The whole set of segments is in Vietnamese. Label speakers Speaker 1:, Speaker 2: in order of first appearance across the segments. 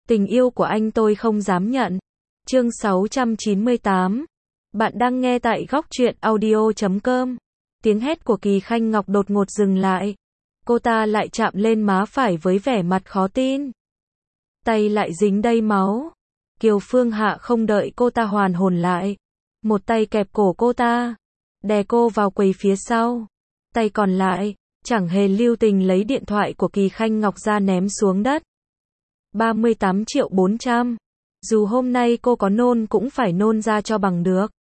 Speaker 1: Tình yêu của anh tôi không dám nhận. Chương 698. Bạn đang nghe tại góc truyện audio.com. Tiếng hét của Kỳ Khanh Ngọc đột ngột dừng lại. Cô ta lại chạm lên má phải với vẻ mặt khó tin. Tay lại dính đầy máu. Kiều Phương Hạ không đợi cô ta hoàn hồn lại. Một tay kẹp cổ cô ta, đè cô vào quầy phía sau. Tay còn lại, chẳng hề lưu tình lấy điện thoại của Kỳ Khanh Ngọc ra ném xuống đất. 38.400.000. Dù hôm nay cô có nôn cũng phải nôn ra cho bằng được.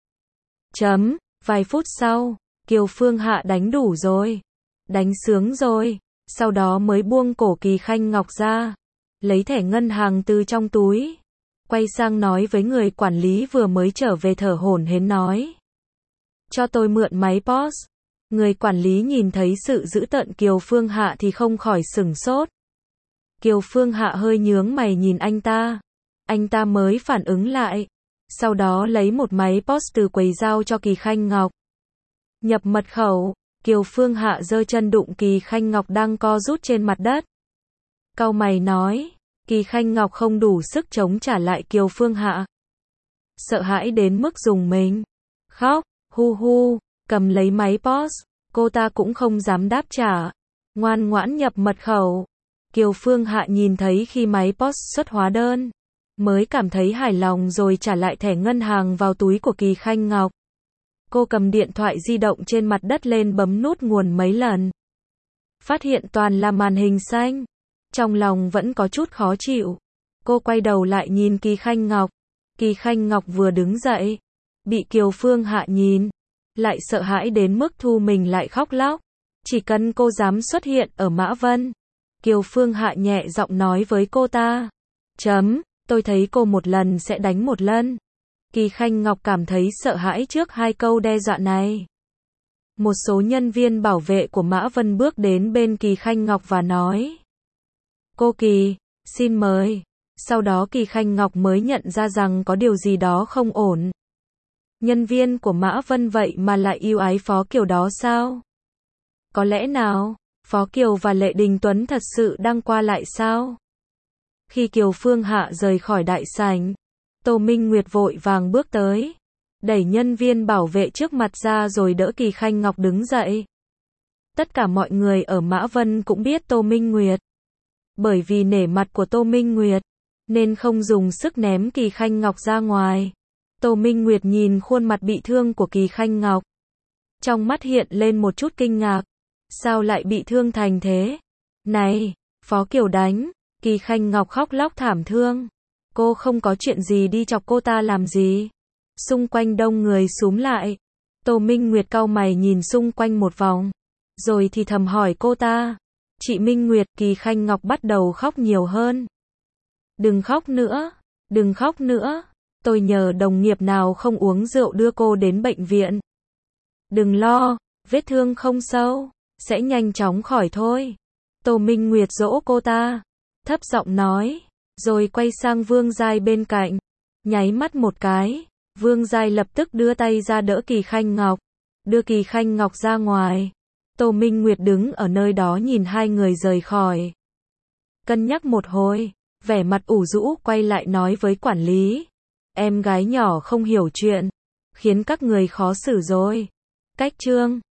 Speaker 1: Vài phút sau, Kiều Phương Hạ đánh đủ rồi. Đánh sướng rồi. Sau đó mới buông cổ Kỳ Khanh Ngọc ra. Lấy thẻ ngân hàng từ trong túi. Quay sang nói với người quản lý vừa mới trở về thở hổn hển nói. Cho tôi mượn máy POS. Người quản lý nhìn thấy sự dữ tợn Kiều Phương Hạ thì không khỏi sửng sốt. Kiều Phương Hạ hơi nhướng mày nhìn anh ta. Anh ta mới phản ứng lại. Sau đó lấy một máy POS từ quầy giao cho Kỳ Khanh Ngọc. Nhập mật khẩu. Kiều Phương Hạ giơ chân đụng Kỳ Khanh Ngọc đang co rút trên mặt đất. Cau mày nói. Kỳ Khanh Ngọc không đủ sức chống trả lại Kiều Phương Hạ. Sợ hãi đến mức rùng mình. Khóc, hu hu, cầm lấy máy POS. Cô ta cũng không dám đáp trả. Ngoan ngoãn nhập mật khẩu. Kiều Phương Hạ nhìn thấy khi máy POS xuất hóa đơn. Mới cảm thấy hài lòng rồi trả lại thẻ ngân hàng vào túi của Kỳ Khanh Ngọc. Cô cầm điện thoại di động trên mặt đất lên bấm nút nguồn mấy lần. Phát hiện toàn là màn hình xanh. Trong lòng vẫn có chút khó chịu. Cô quay đầu lại nhìn Kỳ Khanh Ngọc. Kỳ Khanh Ngọc vừa đứng dậy. Bị Kiều Phương Hạ nhìn. Lại sợ hãi đến mức thu mình lại khóc lóc. Chỉ cần cô dám xuất hiện ở Mã Vân. Kiều Phương Hạ nhẹ giọng nói với cô ta. Tôi thấy cô một lần sẽ đánh một lần. Kỳ Khanh Ngọc cảm thấy sợ hãi trước hai câu đe dọa này. Một số nhân viên bảo vệ của Mã Vân bước đến bên Kỳ Khanh Ngọc và nói. Cô Kỳ, xin mời. Sau đó Kỳ Khanh Ngọc mới nhận ra rằng có điều gì đó không ổn. Nhân viên của Mã Vân vậy mà lại yêu ái Phó Kiều đó sao? Có lẽ nào, Phó Kiều và Lệ Đình Tuấn thật sự đang qua lại sao? Khi Kiều Phương Hạ rời khỏi đại sảnh, Tô Minh Nguyệt vội vàng bước tới. Đẩy nhân viên bảo vệ trước mặt ra rồi đỡ Kỳ Khanh Ngọc đứng dậy. Tất cả mọi người ở Mã Vân cũng biết Tô Minh Nguyệt. Bởi vì nể mặt của Tô Minh Nguyệt, nên không dùng sức ném Kỳ Khanh Ngọc ra ngoài. Tô Minh Nguyệt nhìn khuôn mặt bị thương của Kỳ Khanh Ngọc. Trong mắt hiện lên một chút kinh ngạc. Sao lại bị thương thành thế? Này, Phó Kiều đánh. Kỳ Khanh Ngọc khóc lóc thảm thương. Cô không có chuyện gì đi chọc cô ta làm gì. Xung quanh đông người xúm lại. Tô Minh Nguyệt cau mày nhìn xung quanh một vòng. Rồi thì thầm hỏi cô ta. Chị Minh Nguyệt, Kỳ Khanh Ngọc bắt đầu khóc nhiều hơn. Đừng khóc nữa. Đừng khóc nữa. Tôi nhờ đồng nghiệp nào không uống rượu đưa cô đến bệnh viện. Đừng lo, vết thương không sâu. Sẽ nhanh chóng khỏi thôi. Tô Minh Nguyệt dỗ cô ta. Thấp giọng nói. Rồi quay sang Vương Giai bên cạnh. Nháy mắt một cái. Vương Giai lập tức đưa tay ra đỡ Kỳ Khanh Ngọc. Đưa Kỳ Khanh Ngọc ra ngoài. Tô Minh Nguyệt đứng ở nơi đó nhìn hai người rời khỏi. Cân nhắc một hồi. Vẻ mặt ủ rũ quay lại nói với quản lý. Em gái nhỏ không hiểu chuyện. Khiến các người khó xử rồi. Cách chương.